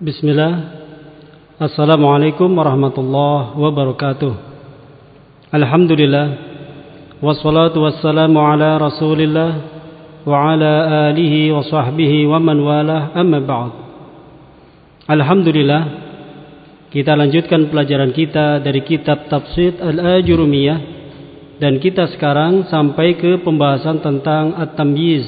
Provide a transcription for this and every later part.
Bismillah. Assalamualaikum warahmatullahi wabarakatuh. Alhamdulillah. Wassalatu wassalamu ala rasulillah wa ala alihi wa sahbihi wa man walah, amma ba'd. Alhamdulillah, kita lanjutkan pelajaran kita dari kitab Tafsir Al-Ajurumiyah, dan kita sekarang sampai ke pembahasan tentang at-tamyiz.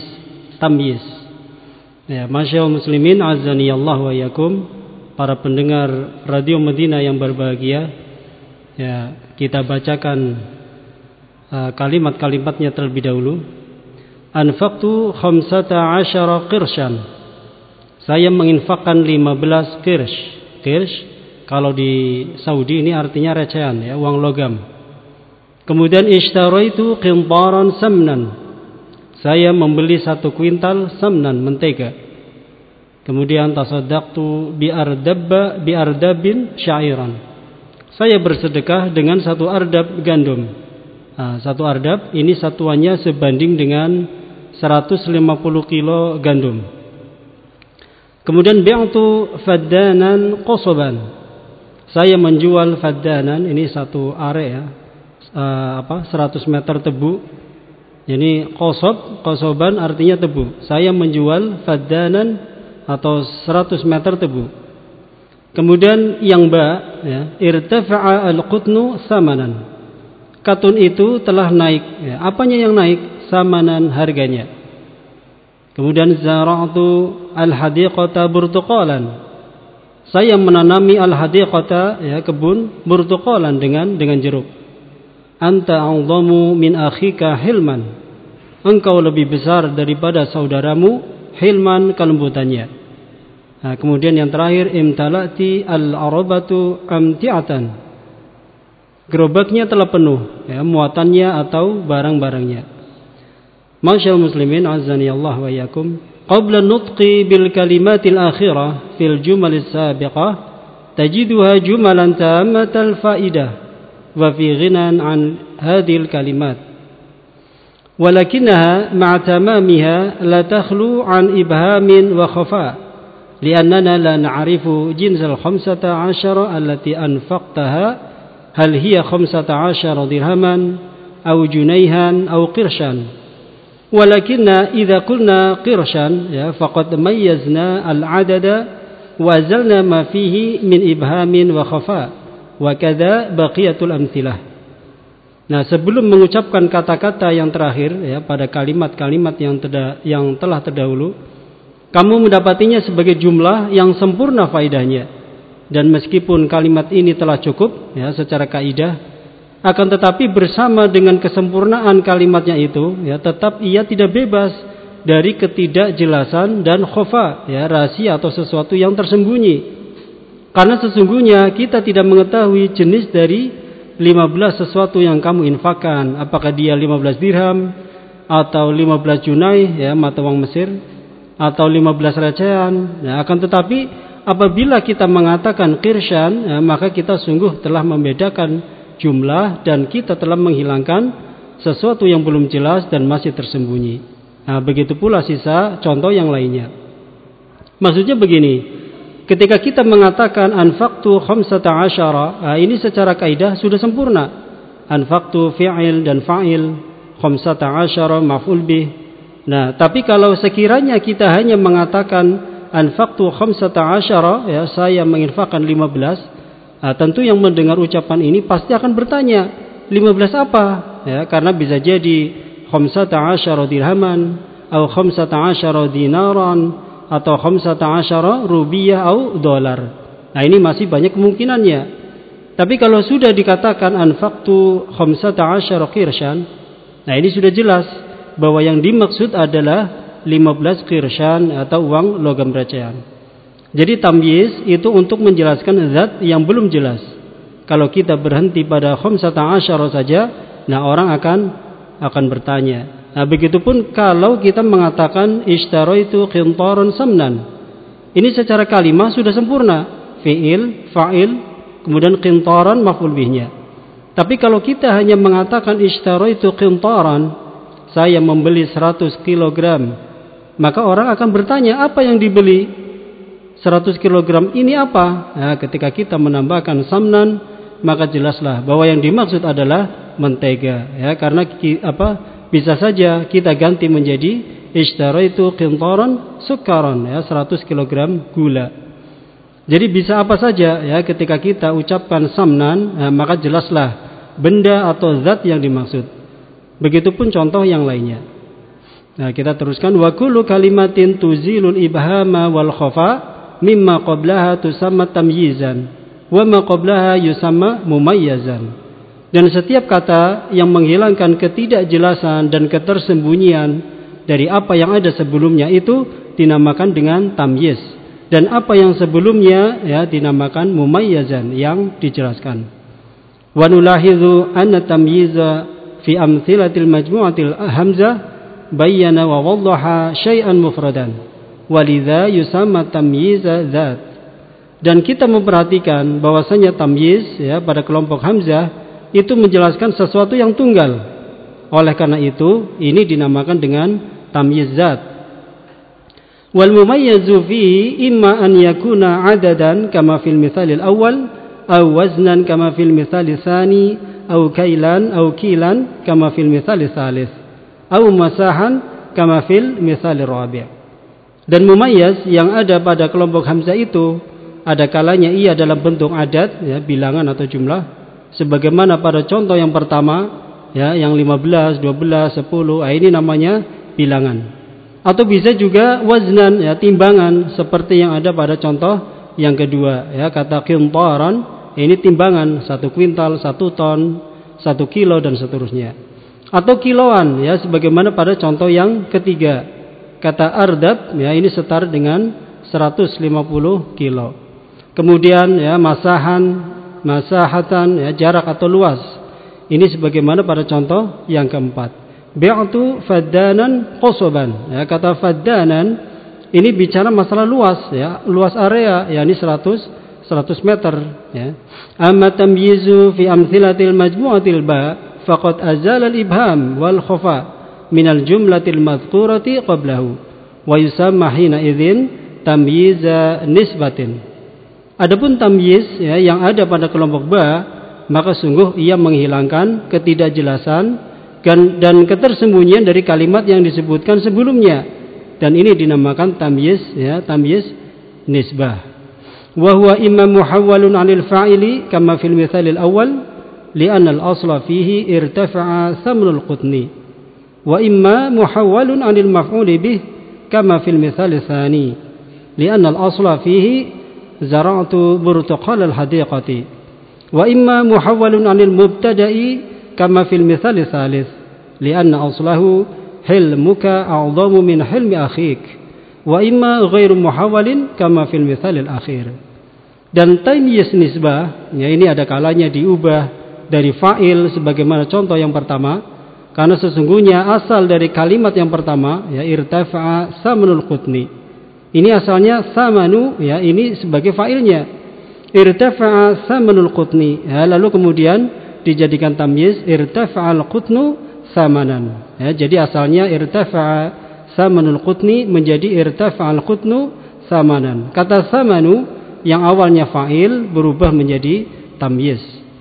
Ya, masyaallah muslimin azani Allah wa yakum, para pendengar Radio Medina yang berbahagia. Ya, kita bacakan kalimat-kalimatnya terlebih dahulu. Anfaqtu 15 qirshan. Saya menginfakkan 15 qirsh. Qirsh kalau di Saudi ini artinya recehan, ya, uang logam. Kemudian ishtaraitu qintaran samnan. Saya membeli 1 kuintal samnan, mentega. Kemudian tasaddaqtu bi ardabin syairan. Saya bersedekah dengan 1 ardab gandum. 1 ardab ini satuannya sebanding dengan 150 kilo gandum. Kemudian bi'tu faddanan qosoban. Saya menjual faddanan, ini 1 area, 100 meter tebu. Jadi qosoban artinya tebu. Saya menjual faddanan atau 100 meter tebu. Kemudian yang ya, irtafa'a al-qutnu samanan. Katun itu telah naik, ya. Apanya yang naik? Samanan, harganya. Kemudian zara'tu al-hadiqata burtuqalan. Saya menanami al-hadiqata, ya, kebun burtuqalan dengan jeruk. Anta a'zamu min akhika hilman. Engkau lebih besar daripada saudaramu hilman, kelembutannya. Nah, kemudian yang terakhir, imtalati al-arabatu amti'atan. Gerobaknya telah penuh, ya, muatannya atau barang-barangnya. Masyaallah muslimin azani Allah wa yakum. Qabla nutqi bil kalimatil akhirah fil jumalis sabiqah tajiduha jumalan tammatal faidah wa fi ghinan an hadhil kalimat, walakinnaha ma'a tamamiha la takhlu an ibhamin wa khafa, li'annana la na'rifu jinsal 15 allati anfaqtaha, hal hiya 15 dirhaman aw junayhan aw qirshan, walakinna idza qulna qirshan, ya, faqad mayyazna al-'adada wa azalna ma fihi min ibhamin wa khafa, wa kadza baqiyatul amthilah. Nah, sebelum mengucapkan kata-kata yang terakhir, ya, pada kalimat-kalimat yang telah terdahulu, kamu mendapatinya sebagai jumlah yang sempurna faedahnya. Dan meskipun kalimat ini telah cukup, ya, secara kaidah, akan tetapi bersama dengan kesempurnaan kalimatnya itu, ya, tetap ia tidak bebas dari ketidakjelasan dan khofa, ya, rahasia atau sesuatu yang tersembunyi. Karena sesungguhnya kita tidak mengetahui jenis dari 15 sesuatu yang kamu infakkan. Apakah dia 15 dirham atau 15 junai, ya, mata uang Mesir, atau 15 recehan. Ya, akan tetapi apabila kita mengatakan qirshan, ya, maka kita sungguh telah membedakan jumlah dan kita telah menghilangkan sesuatu yang belum jelas dan masih tersembunyi. Nah, begitu pula sisa contoh yang lainnya. Maksudnya begini. Ketika kita mengatakan anfaqtu 15, ini secara kaidah sudah sempurna. Anfaqtu fi'il dan fa'il, 15 maf'ul bih. Nah, tapi kalau sekiranya kita hanya mengatakan anfaqtu 15, ya, saya menginfakkan 15, tentu yang mendengar ucapan ini pasti akan bertanya, 15 apa? Ya, karena bisa jadi 15 dirhaman atau 15 dinaran atau 15 rupiah atau dolar. Nah, ini masih banyak kemungkinannya. Tapi kalau sudah dikatakan anfaqtu 15 qirshan, nah ini sudah jelas bahwa yang dimaksud adalah 15 qirshan atau uang logam recehan. Jadi tamyiz itu untuk menjelaskan zat yang belum jelas. Kalau kita berhenti pada 15 saja, nah orang akan bertanya. Nah, begitupun kalau kita mengatakan ishtaraitu qintaran samnan. Ini secara kalimah sudah sempurna. Fi'il, fa'il, kemudian qintaran maf'ul bihnya. Tapi kalau kita hanya mengatakan ishtaraitu qintaran, saya membeli 100 kilogram, maka orang akan bertanya, apa yang dibeli? 100 kg ini apa? Nah, ketika kita menambahkan samnan, maka jelaslah bahwa yang dimaksud adalah mentega, ya, karena bisa saja kita ganti menjadi ishtaraitu qintaran sukaran, ya, 100 kg gula. Jadi bisa apa saja, ya, ketika kita ucapkan samnan, maka jelaslah benda atau zat yang dimaksud. Begitupun contoh yang lainnya. Nah, kita teruskan, wa kullu kalimatin tuzilul ibhama wal khafa mimma qablaha tusamma tamyizan wa ma qablaha yusamma mumayyazan. Dan setiap kata yang menghilangkan ketidakjelasan dan ketersembunyian dari apa yang ada sebelumnya itu dinamakan dengan tamyiz, dan apa yang sebelumnya, ya, dinamakan mumayyazan, yang dijelaskan. Wa nulahizu anna tamyiza fi amthilatil majmu'atil hamzah bayyana wa waddaha syai'an mufradan walidha yusamma tamyiza dzat. Dan kita memperhatikan bahwasanya tamyiz, ya, pada kelompok hamzah itu menjelaskan sesuatu yang tunggal. Oleh karena itu ini dinamakan dengan tamyiz zat. Wal mumayyizu fihi imma an yakuna adadan kama fil mithalil awwal aw waznan kama fil mithalil tsani aw kailan aw kilan kama fil mithalil tsalits aw masahan kama fil mithalil rabi'. Dan mumayyiz yang ada pada kelompok hamzah itu ada kalanya ia dalam bentuk adat, ya, bilangan atau jumlah, sebagaimana pada contoh yang pertama, ya, yang 15, 12, 10, ini namanya bilangan. Atau bisa juga waznan, ya, timbangan, seperti yang ada pada contoh yang kedua, ya, kata qintaran, ini timbangan 1 kuintal, 1 ton, 1 kilo dan seterusnya. Atau kiloan, ya, sebagaimana pada contoh yang ketiga, kata ardab, ya, ini setara dengan 150 kilo. Kemudian, ya, masahatan, ya, jarak atau luas. Ini sebagaimana pada contoh yang keempat. Bi'tu faddanan qosoban, ya, kata faddanan ini bicara masalah luas, ya, luas area, ya, ini 100 meter, ya. Amma tamyizu fi amthilatil majmu'atil ba faqad azala al-ibham wal khafa minal jumlatil madhkurati qablahu wa yusamma hina idzin tamyiza nisbatin. Adapun tamyiz, ya, yang ada pada kelompok ba, maka sungguh ia menghilangkan ketidakjelasan dan ketersembunyian dari kalimat yang disebutkan sebelumnya, dan ini dinamakan tamyiz, ya, tamyiz nisbah. Wa huwa imma muhawwalun 'anil fa'ili kama fil mithalil awwal li'anna al-asla fihi irtafa'a thamnul qutni, wa imma muhawwalun 'anil maf'uli bih kama fil mithalil tsani li'anna al-asla fihi zara'tu burtuqal al-hadiqati, wa imma muhawwalun 'anil mubtada'i kama fil mithalil tsalits li'anna aslahu hilmuka a'dhamu min hilmi akhik, wa imma ghairu muhawwalin kama fil mithalil akhir. Dan tamyiz nisbah, ya, ini ada kalanya diubah dari fa'il sebagaimana contoh yang pertama, karena sesungguhnya asal dari kalimat yang pertama, ya, irtafa'a samanul qutni. Ini asalnya samanu, ya, ini sebagai fa'ilnya. Irtafa'a samanul qutni, ya, lalu kemudian dijadikan tamyiz irtafa'al qutnu samanan. Ya, jadi asalnya irtafa'a samanul qutni menjadi irtafa'al qutnu samanan. Kata samanu yang awalnya fa'il berubah menjadi tamyiz.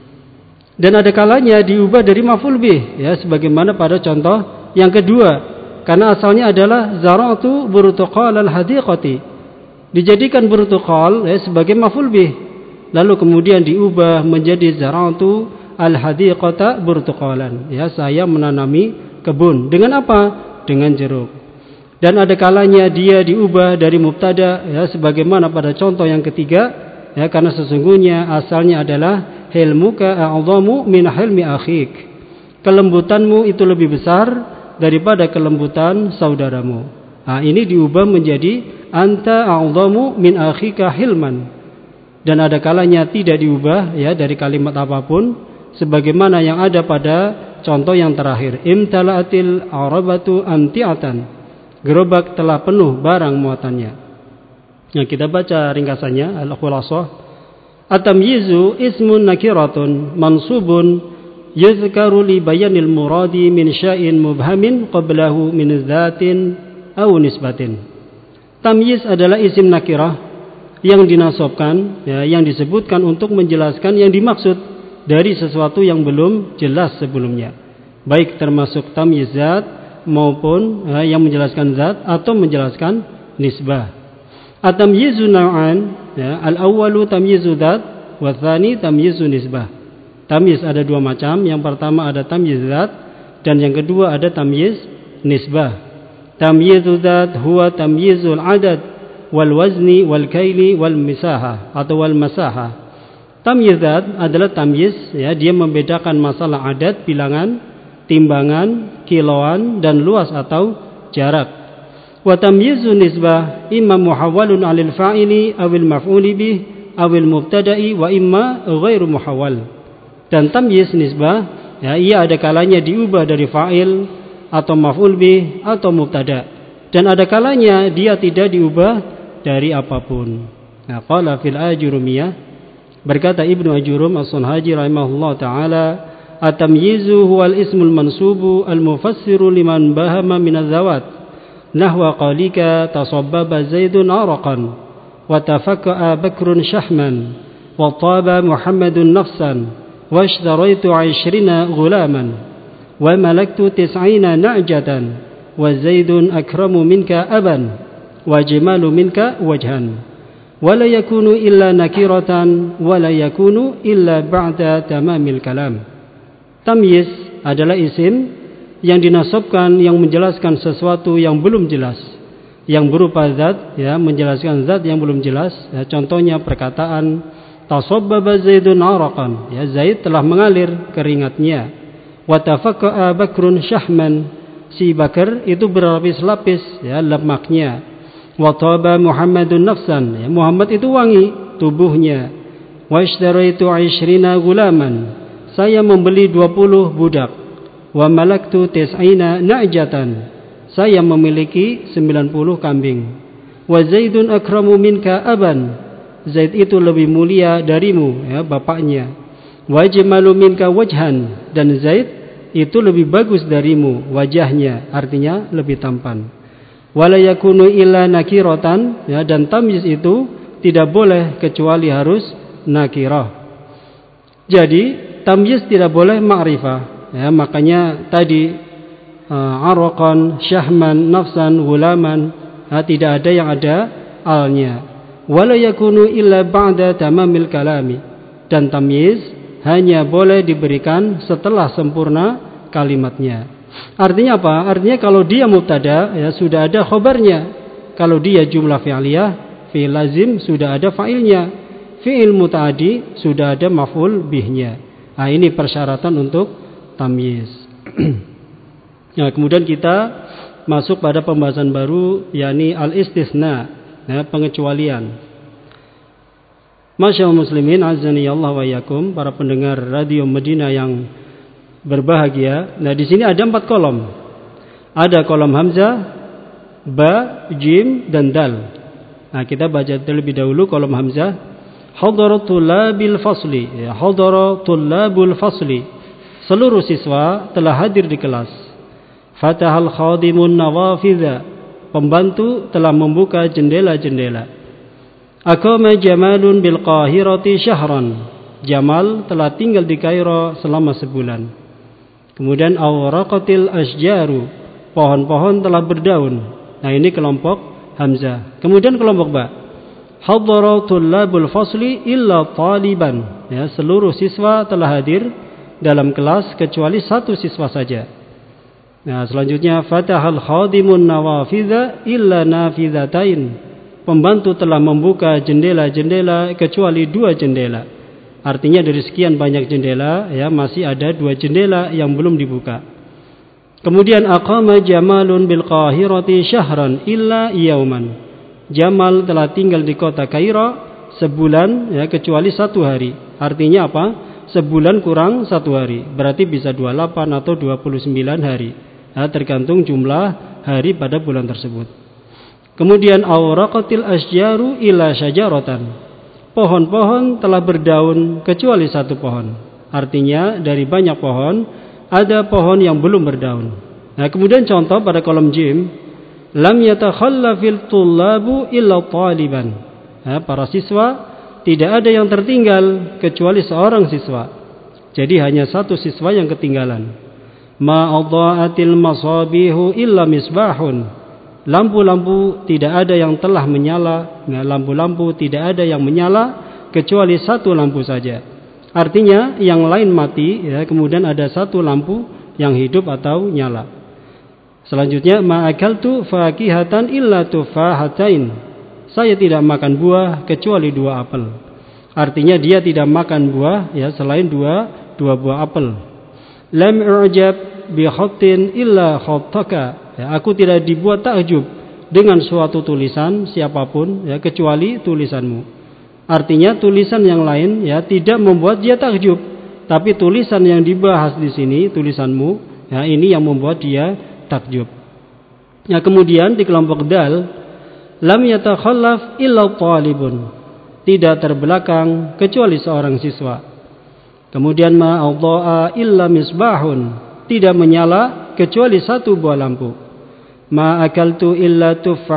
Dan ada kalanya diubah dari maf'ul bih, ya, sebagaimana pada contoh yang kedua, karena asalnya adalah zara'tu burtuqal al-hadiqati, dijadikan burtuqal, ya, sebagai maf'ul bih, lalu kemudian diubah menjadi zara'tu al-hadiqata burtuqalan, ya, saya menanami kebun dengan apa? Dengan jeruk. Dan ada kalanya dia diubah dari mubtada, ya, sebagaimana pada contoh yang ketiga, ya, karena sesungguhnya asalnya adalah hilmuka a'dhamu min hilmi akhik, kelembutanmu itu lebih besar daripada kelembutan saudaramu. Nah, ini diubah menjadi anta a'dhamu min akhika hilman. Dan ada kalanya tidak diubah, ya, dari kalimat apapun, sebagaimana yang ada pada contoh yang terakhir, imtala'atil arabatu amti'atan, gerobak telah penuh barang muatannya. Nah, kita baca ringkasannya, al-khulasah. At-tamyizu ismun nakiratun mansubun yuzkaru li bayanil muradi min syai'in mubhamin qablahu min dzatin aw nisbatin. Tamyiz adalah isim nakirah yang dinasabkan, ya, yang disebutkan untuk menjelaskan yang dimaksud dari sesuatu yang belum jelas sebelumnya, baik termasuk tamyiz zat maupun yang menjelaskan zat atau menjelaskan nisbah. At-tamyizu naw'an, ya, al-awwalu tamyizu zat wa tsani tamyizu nisbah. Tamyiz ada dua macam, yang pertama ada tamyiz zat dan yang kedua ada tamyiz nisbah. Tamyizu zat huwa tamyizul adad wal wazni wal kaili wal misaha atau wal masaha. Tamyiz zat adalah tamyiz, ya, dia membedakan masalah adat, bilangan, timbangan, kiloan dan luas atau jarak. Wa tamyizu nisbah imma muhawwalun 'alil fa'ili awil maf'uli bih awil mubtada'i wa imma ghairu muhawwal. Dan tamyiz nisbah, ya, ia ada kalanya diubah dari fa'il atau maf'ul bih atau mubtada, dan ada kalanya dia tidak diubah dari apapun. Nah, qala fil ajurumiyah, berkata Ibnu Ajurum As-Sunhaji rahimahullah taala, at-tamyizu huwal ismul mansubu al-mufassiru liman bahama min az-zawat nahwa qalika tasabbaba zaidun araqan wa tafakka'a bakrun shahman wa taba muhammadun nafsan wa ishtaraitu 20 ghulaman wa malaktu 90 na'jatan wa zaidun akramu minka aban wa jimalu minka wajhan wala yakunu illa nakiratan wala yakunu illa ba'da tamamil kalam. Tamyiz adalah isim yang dinasabkan yang menjelaskan sesuatu yang belum jelas, yang berupa zat, ya, menjelaskan zat yang belum jelas, ya, contohnya perkataan tasabbaba zaidun araqan, ya, Zaid telah mengalir keringatnya. Wa tafakka'a bakrun syahman, si Bakar itu berlapis-lapis, ya, lemaknya. Wa taba Muhammadun nafsan, ya, Muhammad itu wangi tubuhnya. Wa ishtaraitu 20 gulaman, saya membeli 20 budak. Wa malaktu 90 na'jatan, saya memiliki 90 kambing. Wa Zaidun akramu minka aban, Zaid itu lebih mulia darimu, ya, bapaknya. Wa jamalu minka wajhan, dan Zaid itu lebih bagus darimu wajahnya, artinya lebih tampan. Wala yakunu illa nakiratan, ya, dan tamyiz itu tidak boleh kecuali harus nakirah. Jadi tamyiz tidak boleh ma'rifah, ya, makanya tadi araqan, syahman, nafsan, gulaman, ya, tidak ada yang ada alnya. Wala yakunu illa ba'da tamamil kalami, dan tamyiz hanya boleh diberikan setelah sempurna kalimatnya. Artinya apa? Artinya kalau dia mubtada, ya, sudah ada khobarnya. Kalau dia jumlah fi'liyah, fi'il lazim, sudah ada fa'ilnya. Fi'il muta'adi, sudah ada maf'ul bihnya. Nah, ini persyaratan untuk tamyiz. Nah, kemudian kita masuk pada pembahasan baru, yakni al-istisna, ya, pengecualian. Masyaallah muslimin azani Allah wa yakum, para pendengar radio Medina yang berbahagia. Nah, di sini ada 4 kolom. Ada kolom hamzah, ba, jim, dan dal. Nah, kita baca terlebih dahulu kolom hamzah. Hadara tullabil fasli, ya, hadara tullabul fasli, seluruh siswa telah hadir di kelas. Fatahal khadimun nawafidha, pembantu telah membuka jendela-jendela. Aqama Jamalun bil Qahirati syahran, Jamal telah tinggal di Kairo selama sebulan. Kemudian awraqatil asjaru, pohon-pohon telah berdaun. Nah, ini kelompok hamzah. Kemudian kelompok ba, hadara tullabul fasli illa taliban, ya, seluruh siswa telah hadir dalam kelas kecuali satu siswa saja. Nah, selanjutnya fatahal khadimun nawafidha illa nafidhatain, pembantu telah membuka jendela-jendela kecuali 2 jendela. Artinya dari sekian banyak jendela, ya, masih ada 2 jendela yang belum dibuka. Kemudian aqama Jamalun bil Qahirati syahran illa yauman, Jamal telah tinggal di kota Kairo sebulan, ya, kecuali 1 hari. Artinya apa? Sebulan kurang 1 hari, berarti bisa 28 atau 29 hari, ya, tergantung jumlah hari pada bulan tersebut. Kemudian awraqatil asjaru ila syajaratan, pohon-pohon telah berdaun kecuali 1 pohon. Artinya dari banyak pohon ada pohon yang belum berdaun. Nah, kemudian contoh pada kolom jim, lam yatakhallafil tullabu illa taliban, para siswa, tidak ada yang tertinggal kecuali seorang siswa. Jadi hanya satu siswa yang ketinggalan. Ma adha'atil masabihu illa misbahun. Lampu-lampu tidak ada yang telah menyala. Lampu-lampu tidak ada yang menyala kecuali satu lampu saja. Artinya yang lain mati, kemudian ada satu lampu yang hidup atau nyala. Selanjutnya, ma akaltu fakihatan illa tufahatain. Saya tidak makan buah kecuali 2 apel. Artinya dia tidak makan buah selain dua buah apel. Lam u'jab bi khattin illa khattaka. Aku tidak dibuat takjub dengan suatu tulisan siapapun kecuali tulisanmu. Artinya tulisan yang lain tidak membuat dia takjub, tapi tulisan yang dibahas di sini, tulisanmu, ini yang membuat dia takjub. Kemudian di kelompok dal, lam yatakhallaf illa talibun. Tidak terbelakang kecuali seorang siswa. Kemudian ma adha'a illa misbahun. Tidak menyala kecuali satu buah lampu. Ma akaltu illa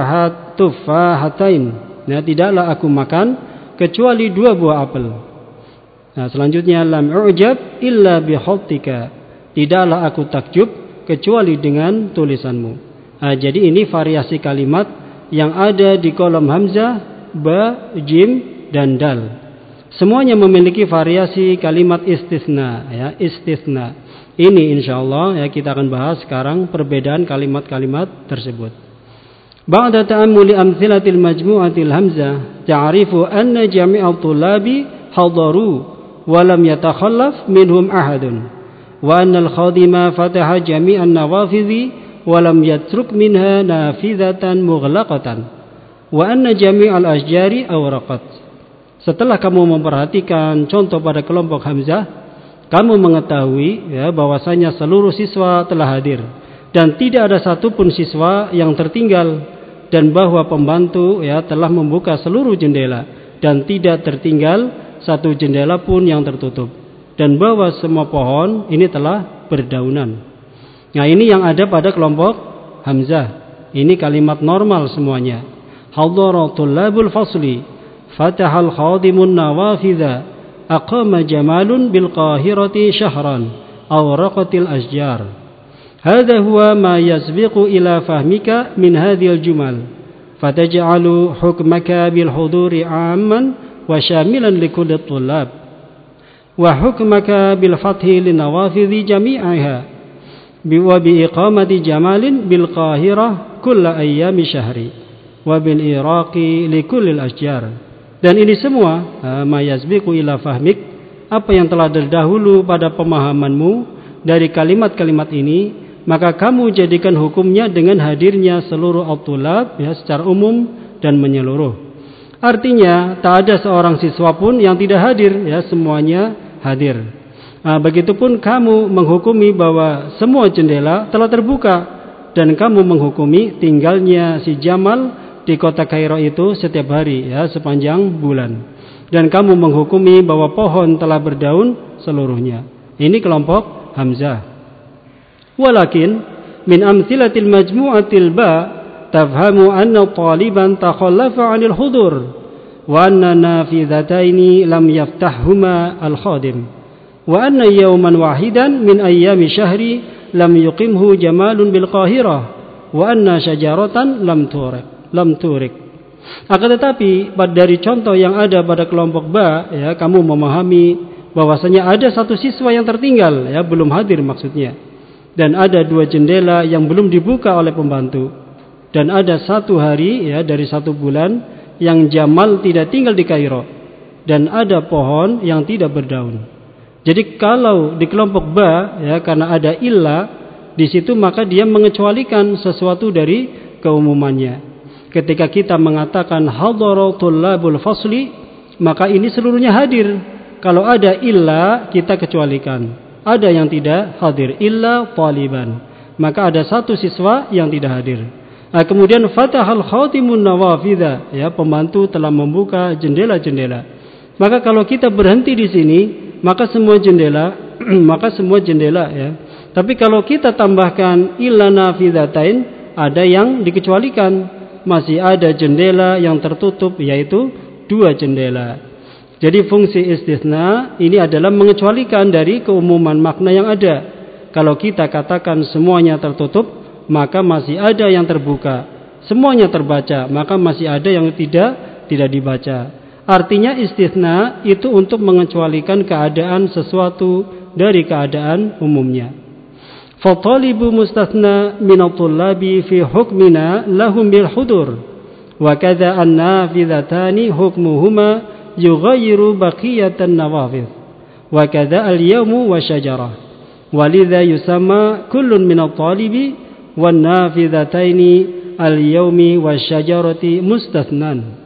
tufahatain. Tidaklah aku makan kecuali 2 buah apel. Selanjutnya lam u'jab illa bi khattika. Tidaklah aku takjub kecuali dengan tulisanmu. Jadi ini variasi kalimat yang ada di kolom hamzah, ba, jim, dan dal. Semuanya memiliki variasi kalimat istisna, istisna. Ini insyaallah kita akan bahas sekarang perbedaan kalimat-kalimat tersebut. Ba'da ta'ammuli amthilatil majmu'atil hamzah, ta'rifu anna jami'at thullabi hadaru wa lam yatakhallaf minhum ahadun. Wa anna al-khadima fataha jami'an nawafidhi wa lam yatruk minha nafidhatan mughlaqatan. Wa anna jami'al ashjari awraqat. Setelah kamu memperhatikan contoh pada kelompok hamzah, kamu mengetahui bahwasanya seluruh siswa telah hadir dan tidak ada satupun siswa yang tertinggal, dan bahwa pembantu telah membuka seluruh jendela dan tidak tertinggal satu jendela pun yang tertutup, dan bahwa semua pohon ini telah berdaunan. Ini yang ada pada kelompok hamzah. Ini kalimat normal semuanya. Hadaratul labul fasli fatahal khadimun nawafidha aqama jamalun bil qahirati syahran awraqatil asjar. Hadha huwa ma yasbiqu ila fahmika min hadhil jumal fataj'alu hukmaka bil huduri 'amman wa syamilan likulli thullab wa hukmaka bil fathi lin nawafidhi jami'aha wa bi iqamati jamalin bil qahirah kulla ayyami syahri wa bil iraqi likulli al asjar. Dan ini semua mayasbiqu ila fahmik, apa yang telah terdahulu pada pemahamanmu dari kalimat-kalimat ini, maka kamu jadikan hukumnya dengan hadirnya seluruh at-tulab secara umum dan menyeluruh. Artinya tak ada seorang siswa pun yang tidak hadir, semuanya hadir. Begitupun kamu menghukumi bahwa semua jendela telah terbuka, dan kamu menghukumi tinggalnya si Jamal di kota Kairo itu setiap hari sepanjang bulan, dan kamu menghukumi bahwa pohon telah berdaun seluruhnya. Ini kelompok hamzah. Walakin min amthilatil majmu'atil ba tafhamu anna taliban takhallafa 'anil hudur wa anna nafidhataini lam yaftahhuma al khadim wa anna yawman wahidan min ayyami syahri lam yuqimhu jamalun bil qahirah wa anna syajaratan lam turik. Akan tetapi dari contoh yang ada pada kelompok ba, kamu memahami bahwasanya ada satu siswa yang tertinggal, belum hadir maksudnya, dan ada 2 jendela yang belum dibuka oleh pembantu, dan ada 1 hari dari 1 bulan yang Jamal tidak tinggal di Kairo, dan ada pohon yang tidak berdaun. Jadi kalau di kelompok ba karena ada illa di situ, maka dia mengecualikan sesuatu dari keumumannya. Ketika kita mengatakan hadaratul labul fasli, maka ini seluruhnya hadir. Kalau ada illa, kita kecualikan. Ada yang tidak hadir, illa taliban. Maka ada 1 siswa yang tidak hadir. Kemudian fatahal khatimun nawafidha, pembantu telah membuka jendela-jendela. Maka kalau kita berhenti di sini, maka semua jendela, Tapi kalau kita tambahkan illa nafidhatain, ada yang dikecualikan. Masih ada jendela yang tertutup, yaitu dua jendela. Jadi fungsi istisna ini adalah mengecualikan dari keumuman makna yang ada. Kalau kita katakan semuanya tertutup, maka masih ada yang terbuka. Semuanya terbaca, maka masih ada yang tidak dibaca. Artinya istisna itu untuk mengecualikan keadaan sesuatu dari keadaan umumnya. Fatalibu mustathna minat tullabi fi hukmina lahum bil hudur. Wa kadha an-nafidhatani hukmuhuma yughayyiru baqiyatan nawafidh. Wa kadha al-yawmu wa syajarah. Walidha yusamma kullun minat talibi wan nafidhataini al-yawmi wa syajarati mustathnan.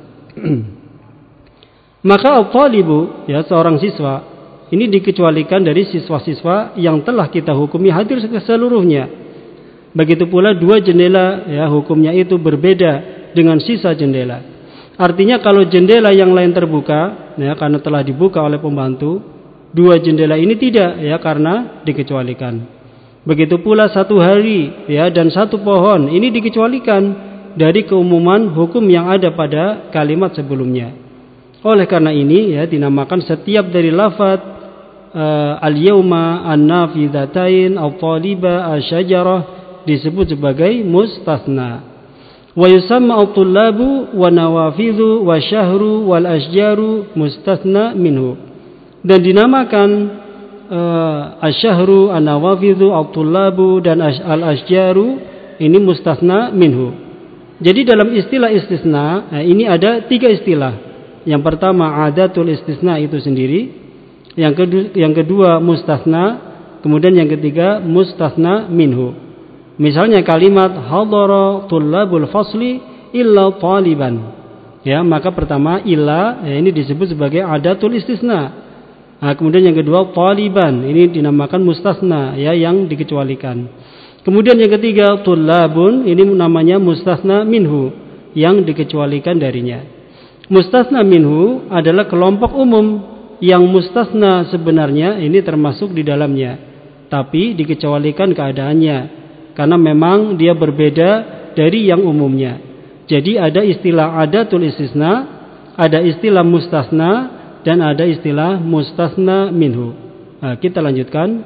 Maka al-talibu, ya, seorang siswa, ini dikecualikan dari siswa-siswa yang telah kita hukumi hadir seluruhnya. Begitu pula dua jendela, ya, hukumnya itu berbeda dengan sisa jendela. Artinya kalau jendela yang lain terbuka, ya, karena telah dibuka oleh pembantu, dua jendela ini tidak, ya, karena dikecualikan. Begitu pula satu hari, ya, dan satu pohon, ini dikecualikan dari keumuman hukum yang ada pada kalimat sebelumnya. Oleh karena ini, ya, dinamakan setiap dari lafaz al-yawma, an-nafidhatain, al-taliba, al-syajarah disebut sebagai mustathna. Wa yusamma al-tullabu wa nawafidhu wa syahru wal asjaru mustathna minhu. Dan dinamakan al-syahru, an-nawafidhu, al-tullabu dan al-asjaru ini mustathna minhu. Jadi dalam istilah istisna, ini ada tiga istilah. Yang pertama adatul istisna itu sendiri, yang kedua mustathna, kemudian yang ketiga mustathna minhu. Misalnya kalimat hadara tullabul fasli illa taliban, ya, maka pertama illa, ya, ini disebut sebagai adatul istisna. Nah, kemudian yang kedua taliban, ini dinamakan mustathna, ya, yang dikecualikan. Kemudian yang ketiga tullabun, ini namanya mustathna minhu, yang dikecualikan darinya. Mustathna minhu adalah kelompok umum yang mustathna sebenarnya ini termasuk di dalamnya, tapi dikecualikan keadaannya karena memang dia berbeda dari yang umumnya. Jadi ada istilah adatul istisna, ada istilah mustathna, dan ada istilah mustathna minhu. Nah, kita lanjutkan.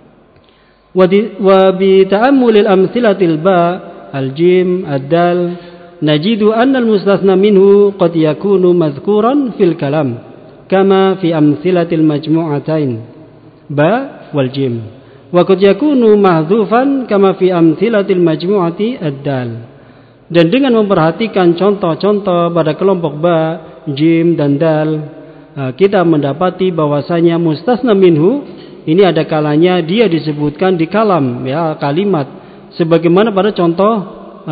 Wa bi ta'ammulil amtsilatil ba, al-jim, ad-dal, najidu anna al-mustathna minhu qad yakunu madhkuran fil kalam kama fi amtsilatil majmu'atain ba wal jim wa qad yakunu mahdhufan kama fi amtsilatil majmu'ati ad-dal. Dan dengan memperhatikan contoh-contoh pada kelompok ba, jim dan dal, kita mendapati bahwasanya mustathna minhu ini ada kalanya dia disebutkan di kalam, ya, kalimat, sebagaimana pada contoh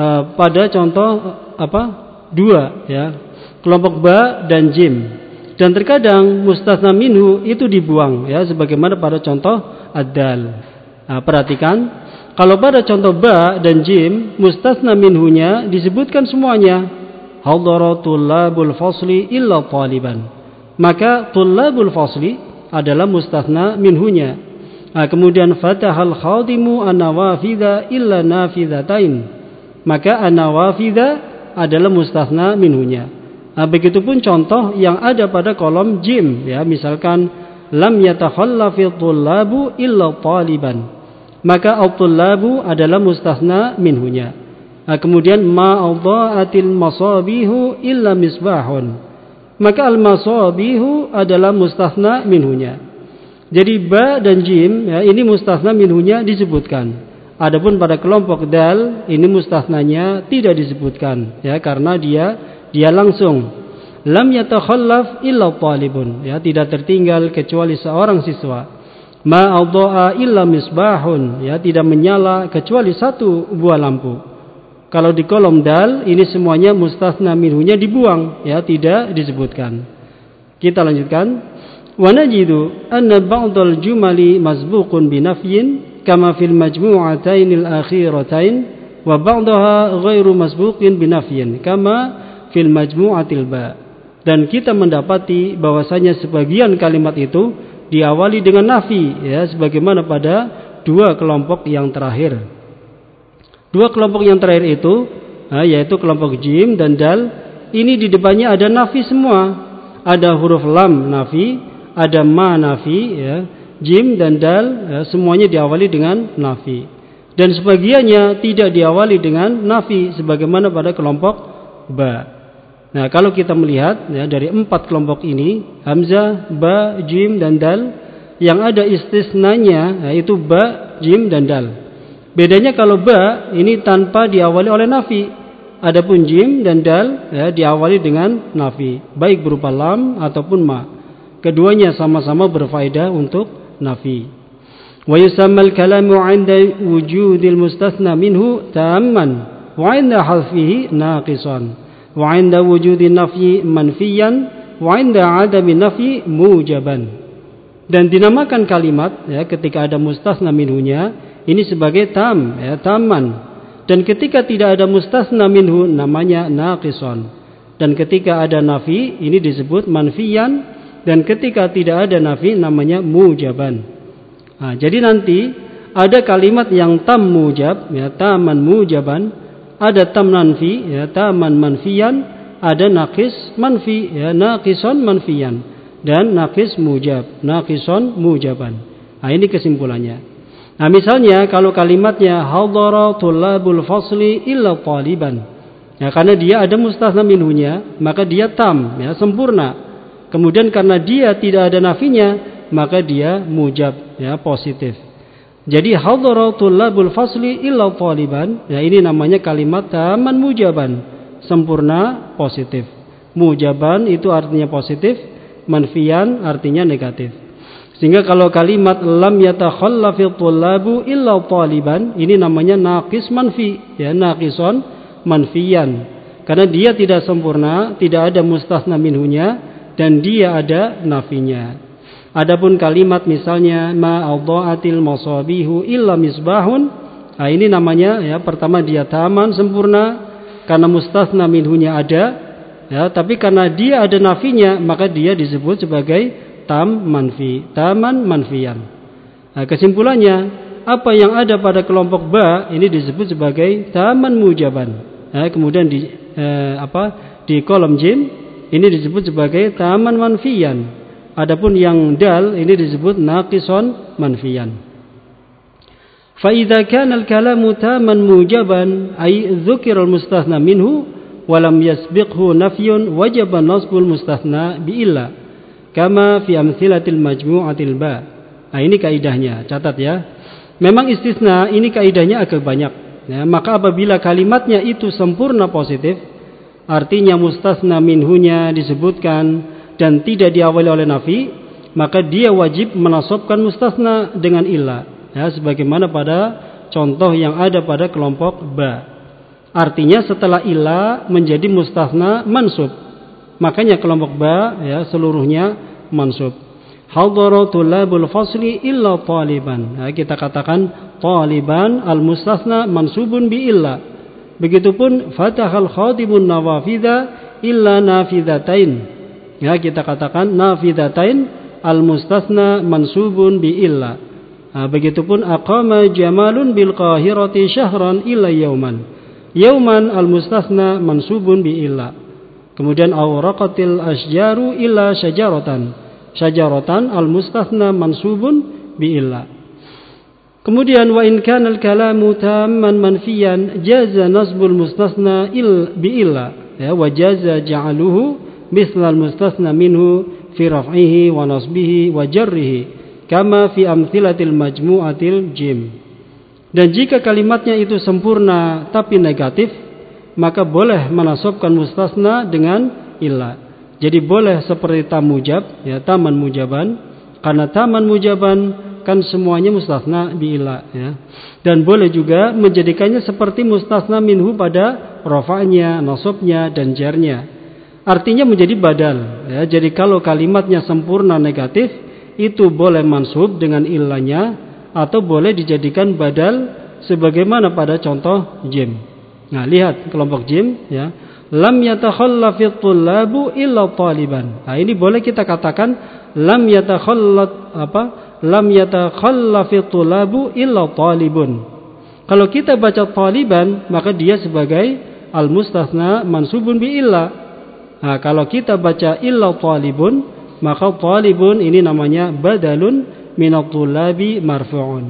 dua, ya, kelompok ba dan jim. Dan terkadang mustathna minhu itu dibuang, ya, sebagaimana pada contoh ad-dal. Nah, perhatikan, kalau pada contoh ba dan jim, mustathna minhunya disebutkan semuanya. Hadara tullabul fasli illa taliban. Maka tullabul fasli adalah mustathna minhunya. Nah, kemudian fatahal khadimu an-nawafidha illa nafidhatain. Maka an-nawafidha adalah mustathna minhunya. Nah, begitupun contoh yang ada pada kolom jim, ya, misalkan lam yatakhallafit tullabu illa taliban. Maka at-tullabu adalah mustathna minhunya. Nah, kemudian ma adha'atil masabihu illa misbahun. Maka al-masabihu adalah mustathna minhunya. Jadi ba dan jim, ya, ini mustathna minhunya disebutkan. Adapun pada kelompok dal, ini mustathnanya tidak disebutkan, ya, karena dia langsung lam yatakhallaf illa talibun, ya, tidak tertinggal kecuali seorang siswa. Ma adha'a illa misbahun, ya, tidak menyala kecuali satu buah lampu. Kalau di kolom dal, ini semuanya mustathna minhunya dibuang, ya, tidak disebutkan. Kita lanjutkan. Wa najidu anna ba'dal jumali masbuqun binafyin kama fil majmu'atainil akhiratain wa ba'daha ghairu masbuqin binafyin kama fil majmu'atil ba. Dan kita mendapati bahwasanya sebagian kalimat itu diawali dengan nafi, ya, sebagaimana pada dua kelompok yang terakhir. Dua kelompok yang terakhir itu, yaitu kelompok jim dan dal, ini di depannya ada nafi semua. ada huruf lam nafi, ada ma nafi, ya, jim dan dal, ya, semuanya diawali dengan nafi. Dan sebagiannya tidak diawali dengan nafi, sebagaimana pada kelompok ba. Nah, kalau kita melihat, ya, dari 4 kelompok ini, hamzah, ba, jim dan dal, yang ada istisnanya yaitu ba, jim dan dal. Bedanya kalau ba ini tanpa diawali oleh nafi, adapun jim dan dal, ya, diawali dengan nafi, baik berupa lam ataupun ma. Keduanya sama-sama berfaedah untuk nafi. Wa yusamma al-kalamu 'inda wujudil mustatsna minhu tamman wa 'inda halfihi naqisan wa 'inda wujudin nafyi manfiyan wa 'inda 'adami nafyi mujaban. Dan dinamakan kalimat, ya, ketika ada mustasna minhunya ini sebagai tam, ya, taman. Dan ketika tidak ada mustasna minhu namanya naqisan. Dan ketika ada nafi ini disebut manfiyan, dan ketika tidak ada nafi namanya mujaban. Nah, jadi nanti ada kalimat yang tam mujab, ya, taman mujaban, ada tam manfi, ya, taman manfiyan, ada naqis manfi, ya, naqison manfiyan, dan naqis mujab, naqison mujaban. Nah, ini kesimpulannya. Nah, misalnya kalau kalimatnya hadara tullabul fasli illa taliban, ya, karena dia ada mustasna minhunya, maka dia tam, ya, sempurna. Kemudian karena dia tidak ada nafinya, maka dia mujab, ya, positif. Jadi hadara tullabul fasli illa taliban, ya, ini namanya kalimat taman mujaban, sempurna positif. Mujaban itu artinya positif, manfiyan artinya negatif. Sehingga kalau kalimat lam yatakhallafi tullabu illa taliban, ini namanya naqis manfi, ya, naqison manfiyan. Karena dia tidak sempurna, tidak ada mustasna minhunya, dan dia ada nafinya. Adapun kalimat misalnya ma adha'atil masabihu illa misbahun, nah ini namanya, ya, pertama dia taman sempurna karena mustasna minhunya ada, ya, tapi karena dia ada nafinya maka dia disebut sebagai tam manfi, taman manfiyan. Nah, kesimpulannya apa yang ada pada kelompok ba ini disebut sebagai taman mujaban. Nah, kemudian di kolom jim ini disebut sebagai taman manfiyan. Adapun yang dal ini disebut naqison manfiyan. Fa idza kana al-kalamu taman mujaban ay dzukira al-mustathna minhu wa lam yasbiqhu nafyun wajaba nasbul mustathna bi illa kama fi amtsilatil majmu'atil ba. Nah, ini kaidahnya, catat ya. Memang istisna ini kaidahnya agak banyak, ya, maka apabila kalimatnya itu sempurna positif, artinya mustasna minhunya disebutkan dan tidak diawali oleh nafi, maka dia wajib menasabkan mustasna dengan illa, ya, sebagaimana pada contoh yang ada pada kelompok ba. Artinya setelah illa menjadi mustasna mansub. Makanya kelompok ba, ya, seluruhnya mansub. Hadara tullabul fasli illa taliban. Nah, kita katakan taliban al mustasna mansubun bi illa. Begitupun fatahal khadimun nawafidha illa nafidatain. Ya, kita katakan nafidatain al mustasna mansubun bi illa. Nah, begitupun aqama jamalun bil qahirati syahran illa yauman. Yauman al mustasna mansubun bi illa. Kemudian awraqatil asjaru illa syajaratan. Syajaratan al mustasna mansubun bi illa. Kemudian wa in kana al kalamu tamman manfiyan jaza nasbul mustasna bi illa, ya, wa jaza ja'aluhu misla al mustasna minhu fi raf'ihi wa nasbihi wa jarrihi kama fi amtsilatil majmu'atil jim. Dan jika kalimatnya itu sempurna tapi negatif, maka boleh menasabkan mustasna dengan illa. Jadi boleh seperti tam mujab, ya, taman mujaban, karena taman mujaban kan semuanya mustasna bi illa, ya. Dan boleh juga menjadikannya seperti mustasna minhu pada rafa'nya, nasabnya dan jarnya. Artinya menjadi badal, ya. Jadi kalau kalimatnya sempurna negatif itu boleh mansub dengan illanya atau boleh dijadikan badal sebagaimana pada contoh jim. Nah, lihat kelompok jim, ya. Lam yatakhallafi tullabu illa taliban. Nah, ini boleh kita katakan lam yatakhallafi tullabu illa talibun. Kalau kita baca taliban maka dia sebagai al mustasna mansubun bi illa. Nah, kalau kita baca illa talibun, maka talibun ini namanya badalun minat tulabi marfu'un.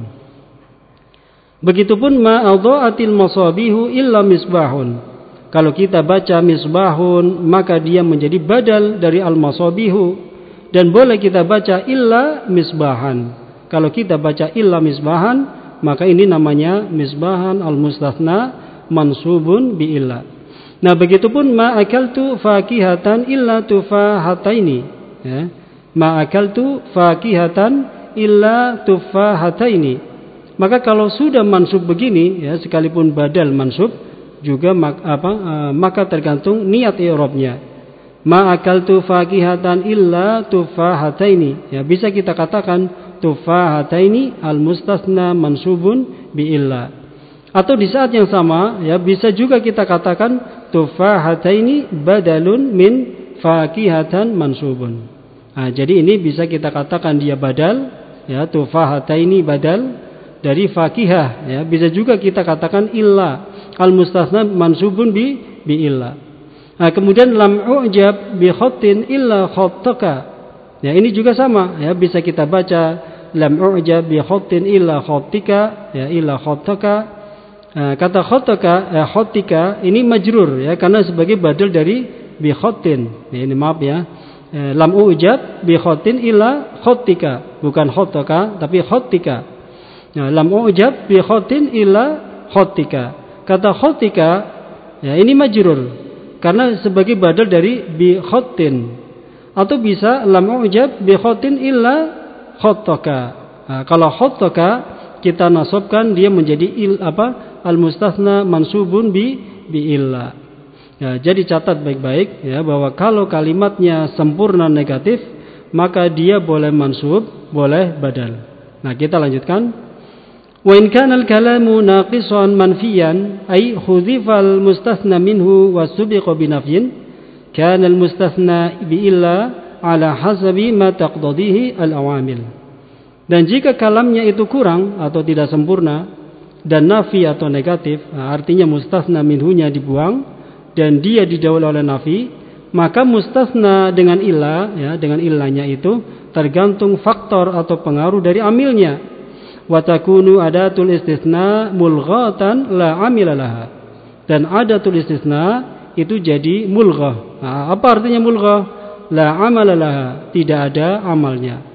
Begitupun ma adha'atil masabihu illa misbahun. Kalau kita baca misbahun, maka dia menjadi badal dari al-masabihu. Dan boleh kita baca illa misbahan. Kalau kita baca illa misbahan, maka ini namanya misbahan al-mustathna mansubun bi illa. Nah, begitupun ma akaltu fakihatan illa tufahataini. Ya. Ma akaltu fakihatan illa tufahataini. Maka kalau sudah mansub begini, ya, sekalipun badal mansub juga maka tergantung niat i'rabnya. Ma akaltu fakihatan illa tufahataini. Ya, bisa kita katakan tufahataini al-mustathna mansubun bi illa. Atau di saat yang sama, ya, bisa juga kita katakan tufahataini badalun min fakihatan mansubun. Nah, jadi ini bisa kita katakan dia badal, ya, tufahataini badal dari fakihah, ya. Bisa juga kita katakan illa al-mustathna mansubun bi illa. Nah, kemudian lam u'jab bi khattin illa khattaka. Ya, ini juga sama, ya, bisa kita baca lam u'jab bi khattin illa khattika, ya, illa khattaka. Kata khattika ini majrur, ya, karena sebagai badal dari bi khattin. Ya, ini maaf, ya. Lam u'jab bi khattin illa khattika, bukan khattaka tapi khattika. Ya, lam u'jab bi khattin illa khattika. Kata khattika, ya, ini majrur karena sebagai badal dari bi khattin. Atau bisa lam u'jab bi khattin illa khattaka. Nah, kalau khattaka kita nasabkan dia menjadi al-mustathna mansubun bi illa. Ya, jadi catat baik-baik, ya, bahwa kalau kalimatnya sempurna negatif, maka dia boleh mansub, boleh badal. Nah, kita lanjutkan. Wa in kana al-kalamu naqisan manfiyan ay hudhifa al-mustathna minhu wa subiqa bi nafyin kana al-mustathna bi illa ala hasabi ma taqtadihi al-awamil. Dan jika kalamnya itu kurang atau tidak sempurna dan nafi atau negatif, artinya mustathna minhunya dibuang dan dia didahului oleh nafi, maka mustathna dengan illa, ya, dengan illanya itu tergantung faktor atau pengaruh dari amilnya. Wa takunu adatul istitsna mulghatan la amila laha. Dan adatul istitsna itu jadi mulghah. Nah, apa artinya mulghah? La amala laha, tidak ada amalnya.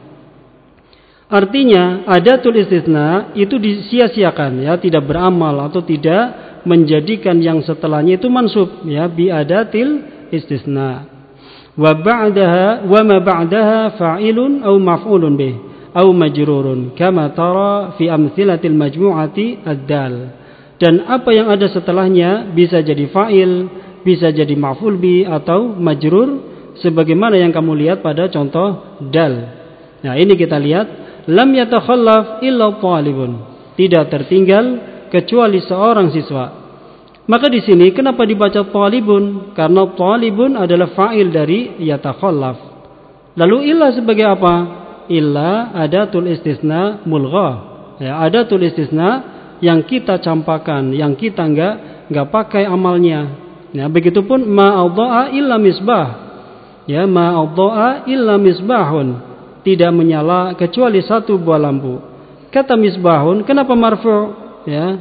Artinya adatul istitsna itu disia-siakan, ya, tidak beramal atau tidak menjadikan yang setelahnya itu mansub, ya, bi adatil istitsna. Wa ba'daha wa ma ba'daha fa'ilun aw maf'ulun bih aw majrurun kama tara fi amtsilatil majmu'ati ad-dal. Dan apa yang ada setelahnya bisa jadi fa'il, bisa jadi maf'ul bih atau majrur sebagaimana yang kamu lihat pada contoh dal. Nah, ini kita lihat lam yatakhallaf illa talibun, tidak tertinggal kecuali seorang siswa. Maka di sini kenapa dibaca talibun? Karena talibun adalah fa'il dari yatakhallaf. Lalu illa sebagai apa? Illa adatul istisna mulghah. Ya, adatul istisna yang kita campakkan, yang kita enggak pakai amalnya. Ya, begitupun ma adha'a illa misbah. Ya, ma adha'a illa misbahun. Tidak menyala kecuali satu buah lampu. Kata misbahun, kenapa marfu'? Ya,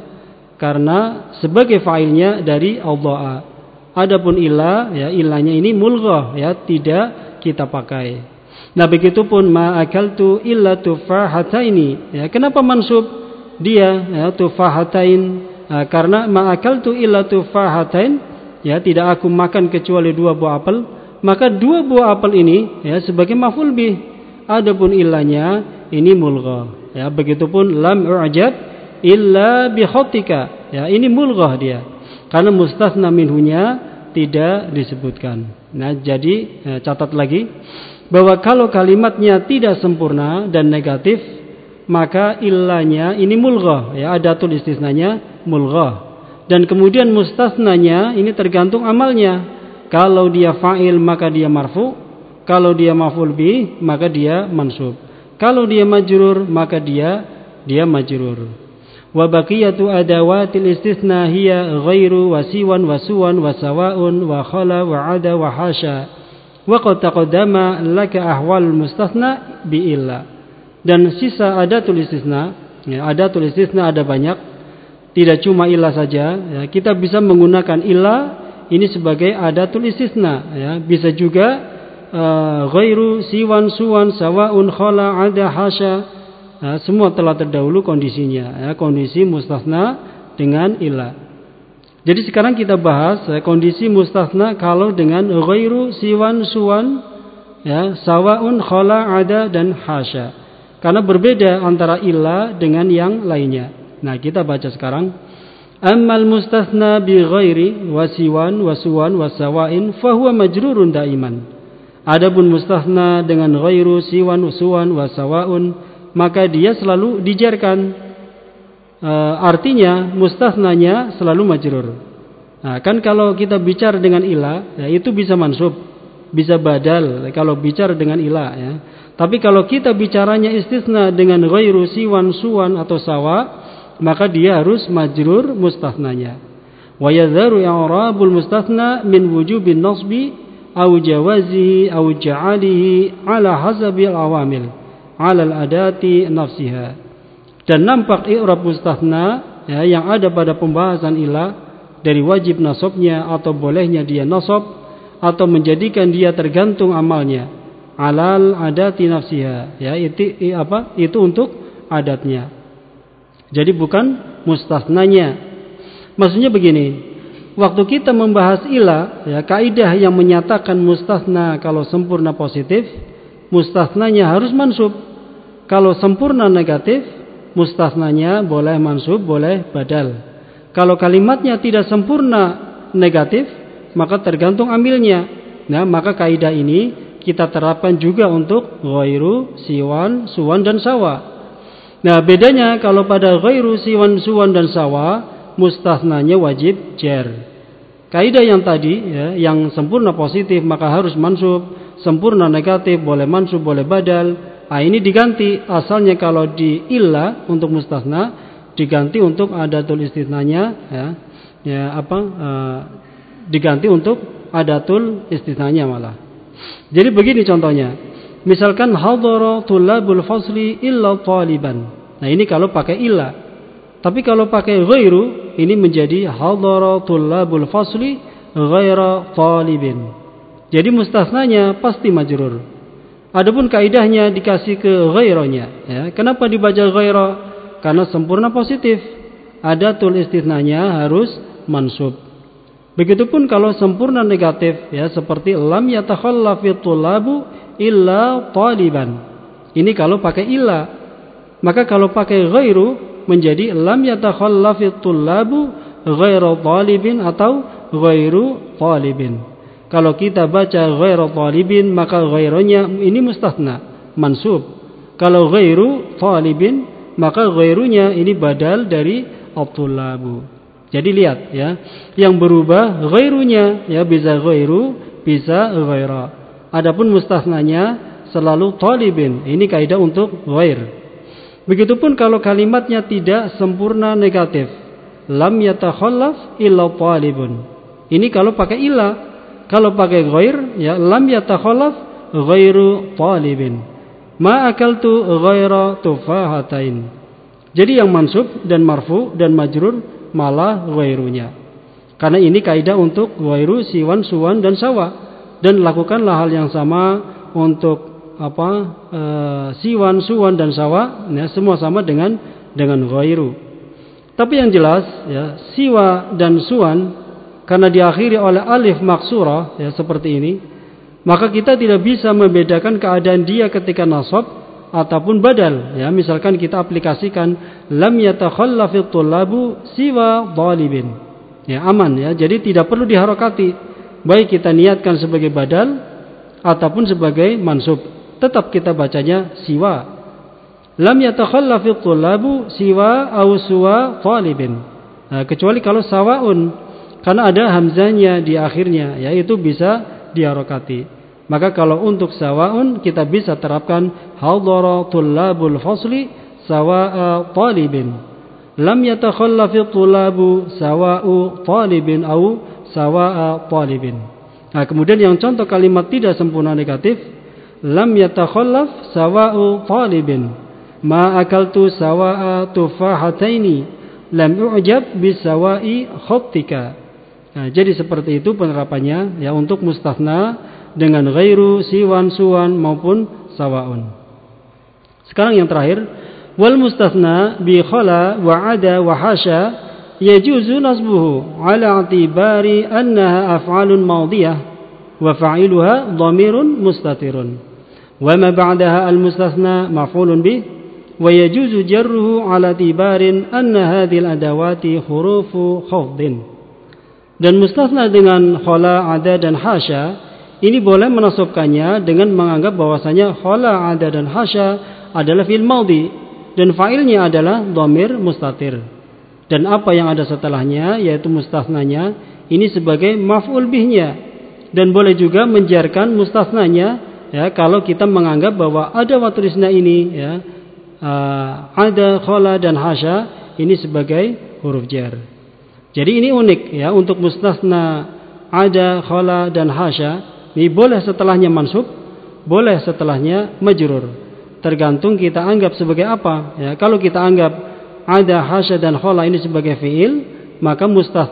karena sebagai fa'ilnya dari adha'a. Adapun illa, ya, illanya ini mulghah, ya, tidak kita pakai. Nah, begitupun ma akaltu illa tufahataini. Ya, kenapa mansub dia, ya, tufahatain? Nah, karena ma akaltu illa tufahatain, ya, tidak aku makan kecuali dua buah apel. Maka dua buah apel ini, ya, sebagai maf'ul bih. Adapun illanya ini mulghah, ya, begitupun lam u'jab illa bi khatika, ya, ini mulghah dia karena mustatsna minhunya tidak disebutkan. Nah, jadi catat lagi bahwa kalau kalimatnya tidak sempurna dan negatif, maka illanya ini mulghah, ya, adatul istisnanya mulghah. Dan kemudian mustatsnanya ini tergantung amalnya. Kalau dia fa'il maka dia marfu'. Kalau dia maf'ul bih maka dia mansub. Kalau dia majrur maka dia majrur. Wa baqiyatu adawatil istitsna hiya ghairu wa siwan wa suwan wa sawa'un wa khala wa ada wa hasya. Wa qad taqaddama laka ahwal mustatsna bi illa. Dan sisa adatul istitsna, ya, adatul istitsna ada banyak, tidak cuma illa saja, ya, kita bisa menggunakan illa ini sebagai adatul istitsna, ya. Bisa juga ghairu, siwan, suwan, sawa'un, khala, ada, hasya, ya, semua telah terdahulu kondisinya, ya, kondisi mustatsna dengan illa. Jadi sekarang kita bahas, ya, kondisi mustatsna kalau dengan ghairu, siwan, suwan, ya, sawa'un, khala, ada, dan hasya. Karena berbeda antara illa dengan yang lainnya. Nah, kita baca sekarang. Ammal mustatsna bi ghairi wa siwan wa suwan wa sawa'in fahuwa majrurun daiman. Adapun mustatsna dengan ghairu, siwan, suwan wa sawa'un, maka dia selalu dijarkan. Artinya mustatsnanya selalu majrur. Nah, kan kalau kita bicara dengan illa, ya, itu bisa mansub, bisa badal kalau bicara dengan illa, ya. Tapi kalau kita bicaranya istitsna dengan ghairu, siwan, suwan atau sawa, maka dia harus majrur mustatsnanya. Wa yadharu i'rabul mustatsna min wujubin nasbi aw jawazihi aw ja'alihi ala hasabil awamil ala al-adati nafsiha. Dan nampak i'rab mustatsna, ya, yang ada pada pembahasan illa dari wajib nasabnya atau bolehnya dia nasab atau menjadikan dia tergantung amalnya alal adati nafsiha, ya, itu untuk adatnya. Jadi bukan mustatsnanya. Maksudnya begini, waktu kita membahas illa, ya, kaidah yang menyatakan mustatsna kalau sempurna positif, mustatsnanya harus mansub. Kalau sempurna negatif, mustatsnanya boleh mansub, boleh badal. Kalau kalimatnya tidak sempurna negatif, maka tergantung amilnya. Nah, maka kaidah ini kita terapkan juga untuk ghairu, siwan, suwan, dan sawa. Nah, bedanya kalau pada ghairu, siwan, suwan, dan sawa, mustatsnanya wajib jar. Kaidah yang tadi, ya, yang sempurna positif maka harus mansub, sempurna negatif boleh mansub, boleh badal. Nah, ini diganti, asalnya kalau di illa untuk mustatsna diganti untuk adatul istitsnanya, diganti untuk adatul istitsnanya malah. Jadi begini contohnya. Misalkan hadara tulabul fasli illa taliban. Nah, ini kalau pakai illa. Tapi kalau pakai ghairu, ini menjadi hadara tulabul fasli ghaira talibin. Jadi mustatsnanya pasti majrur. Adapun kaidahnya dikasih ke ghaironya, ya. Kenapa dibaca ghaira? Karena sempurna positif. Adatul istitsnanya harus mansub. Begitupun kalau sempurna negatif, ya, seperti lam yatakhallafit thulabu illa taliban. Ini kalau pakai illa. Maka kalau pakai ghairu menjadi lam yatakhallafit thulabu ghairu talibin atau ghairu talibin. Kalau kita baca ghairu talibin, maka ghairunya ini mustatsna, mansub. Kalau ghairu talibin, maka ghairunya ini badal dari at-tullabu. Jadi lihat, ya, yang berubah ghairunya, ya, bisa ghairu, bisa ghaira. Adapun mustatsnanya selalu talibin. Ini kaidah untuk ghair. Begitupun kalau kalimatnya tidak sempurna negatif. Lam yatakhallaf illa talibun. Ini kalau pakai illa. Kalau pakai ghair, ya, lam yatakhallaf ghairu talibin. Ma akaltu ghaira tufahatain. Jadi yang mansub dan marfu dan majrur malah ghairunya. Karena ini kaidah untuk ghairu, siwan, suwan, dan sawa. Dan lakukanlah hal yang sama untuk siwan, suwan, dan sawa, ya, semua sama dengan ghairu. Tapi yang jelas, ya, siwa dan suwan karena diakhiri oleh alif maksurah, ya, seperti ini, maka kita tidak bisa membedakan keadaan dia ketika nasab ataupun badal, ya. Misalkan kita aplikasikan lam yatakhallafit thulabu siwa dhalibin, ya, aman, ya. Jadi tidak perlu diharokati, baik kita niatkan sebagai badal ataupun sebagai mansub, tetap kita bacanya siwa. Lam yatakhallafit thulabu siwa aw suwa dhalibin. Nah, kecuali kalau sawaun, karena ada hamzahnya di akhirnya, ya, itu bisa diharokati. Maka kalau untuk sawaun kita bisa terapkan hadara tullabul fasli sawa'a talibin. lam yatakhallafi tulabu sawa'u talibin au sawa'a talibin. Nah, kemudian yang contoh kalimat tidak sempurna negatif, lam yatakhallaf sawa'u talibin, ma akaltu sawa'a tufahataini, lam u'jab bisawa'i khattika. Nah, jadi seperti itu penerapannya ya untuk mustatsna dengan ghairu, siwan, suwan maupun sawaun. Sekarang yang terakhir, wal mustatsna bi khala wa ada wa hasya yajuzu nasbuhu ala i'tibari annaha af'alun madiyah wa fa'iluha dhamirun mustatirun wa ma ba'daha al mustatsna maf'ulun bih wa yajuzu jarruhu ala i'tibarin anna hadhil adawati hurufu khafdin. Dan mustatsna dengan khala, ada dan hasya ini boleh menasabkannya dengan menganggap bahwasanya khala, ada dan hasya adalah fi'il madhi dan fa'ilnya adalah dhamir mustatir. Dan apa yang ada setelahnya yaitu mustatsnanya ini sebagai maf'ul bihnya. Dan boleh juga menjarkan mustatsnanya ya kalau kita menganggap bahwa ada watrisna ini ya ada, khala dan hasya ini sebagai huruf jar. Jadi ini unik ya untuk mustatsna ada, khala dan hasya ini boleh setelahnya mansub, boleh setelahnya majrur. Tergantung kita anggap sebagai apa ya. Kalau kita anggap ada, hasya dan khala ini sebagai fi'il, maka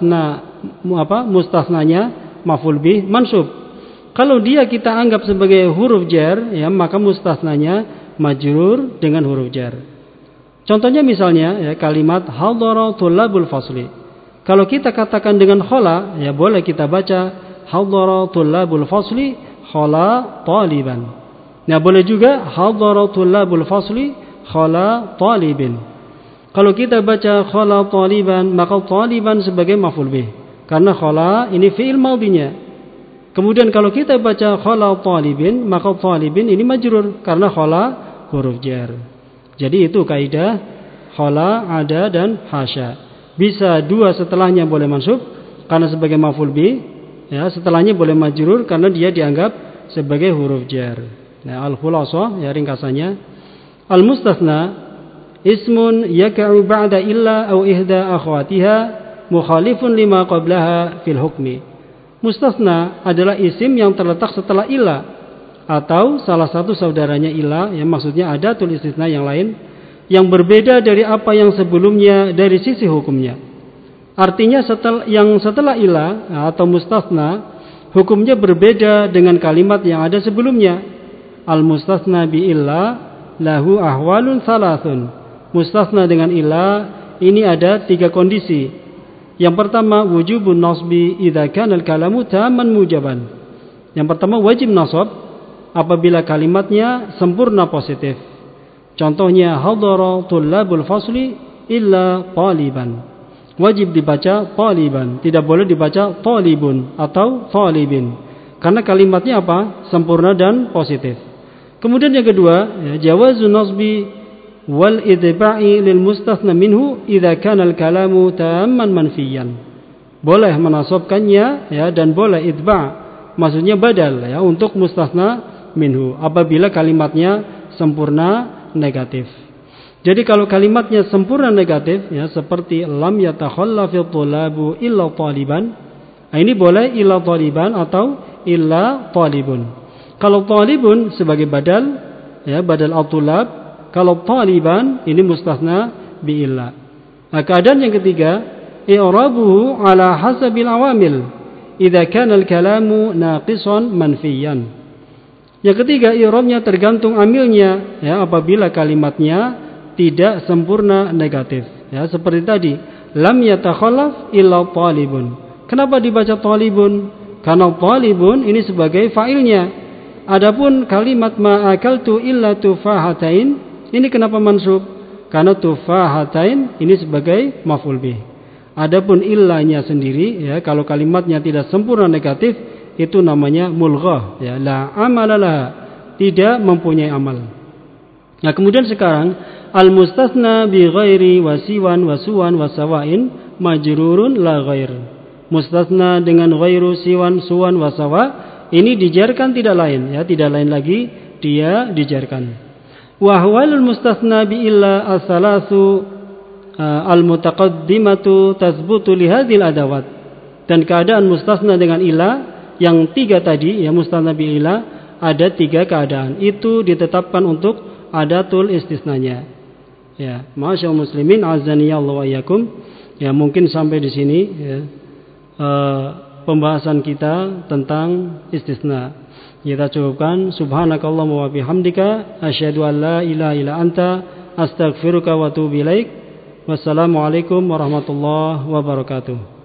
mustatsnanya maf'ul bih mansub. Kalau dia kita anggap sebagai huruf jar ya, maka mustatsnanya majrur dengan huruf jar. Contohnya misalnya ya kalimat hadara thullabul fasli. Kalau kita katakan dengan khala ya boleh kita baca hadara thullabul fasli khala taliban. Nah boleh juga hadara thullabul fasli khala talibin. Kalau kita baca khala taliban maka taliban sebagai maf'ul bih karena khala ini fi'il madhinya. Kemudian kalau kita baca khala talibin maka talibin ini majrur karena khala huruf jar. Jadi itu kaidah khala, ada dan hasya. Bisa dua setelahnya boleh mansub karena sebagai maf'ul bih ya, setelahnya boleh majrur karena dia dianggap sebagai huruf jar. Nah, al-khulasah ya ringkasannya al-mustatsna ismun yaka'u ba'da illa aw ihda akhwatiha mukhalifun lima qablaha fil hukmi. Mustatsna adalah isim yang terletak setelah illa atau salah satu saudaranya illa yang maksudnya ada tulis istisna yang lain yang berbeda dari apa yang sebelumnya dari sisi hukumnya. Artinya setelah illa atau mustatsna hukumnya berbeda dengan kalimat yang ada sebelumnya. Al-mustatsna bi illa lahu ahwalun thalathun. Mustatsna dengan illa ini ada 3 kondisi. Yang pertama wujubun nasbi idza kana al-kalamu tamman mujaban. Yang pertama wajib nasab apabila kalimatnya sempurna positif. Contohnya hadara thullabul fasli illa taliban. Wajib dibaca taliban, tidak boleh dibaca talibun atau talibin. Karena kalimatnya apa? Sempurna dan positif. Kemudian yang kedua, ya, jawazun nasbi wal idba'i lil mustatsna minhu idza kana al kalamu tamman manfiyan. Boleh menasabkannya ya dan boleh idba', maksudnya badal ya untuk mustatsna minhu apabila kalimatnya sempurna negatif. Jadi kalau kalimatnya sempurna negatif ya seperti lam yatakhallafi thulabu illa taliban, nah ini boleh illa taliban atau illa talibun. Kalau talibun sebagai badal ya badal at-tulab, kalau taliban ini mustatsna bi illa. Nah, keadaan yang ketiga i'rabuhu ala hasabil awamil idza kana al-kalamu naqisan manfiyan. Yang ketiga, i'rabnya tergantung amilnya ya apabila kalimatnya tidak sempurna negatif. Ya, seperti tadi, lam yatakhallaf illa talibun. Kenapa dibaca talibun? Karena talibun ini sebagai fa'ilnya. Adapun kalimat ma akaltu illa tufahatain ini kenapa mansub? Karena tufahatain ini sebagai maf'ul bih. Adapun illanya sendiri ya kalau kalimatnya tidak sempurna negatif itu namanya mulghah ya la amalalah tidak mempunyai amal. Nah kemudian sekarang al mustatsna bi ghairi wasiwan wasuwan wasawain majrurun la ghair. Mustatsna dengan ghairu, siwan, suwan, wasawa ini dijarkan tidak lain ya tidak lain lagi dia dijarkan. Wa ahwalul mustatsna bi illa as-salasu al-mutaqaddimatu tasbutu li hadhil adawat. Dan keadaan mustasna dengan ilah yang 3 tadi, ya mustasna bil ilah, ada 3 keadaan. Itu ditetapkan untuk adatul istisnanya. Ya, masyaallah muslimin azani Allah wa iyyakum. Ya, mungkin sampai di sini ya, pembahasan kita tentang istisna. Kita cukupkan. Subhanakallahumma wa bihamdika asyhadu an la ilaha illa anta astaghfiruka wa atubu ilaik. Wassalamualaikum warahmatullahi wabarakatuh.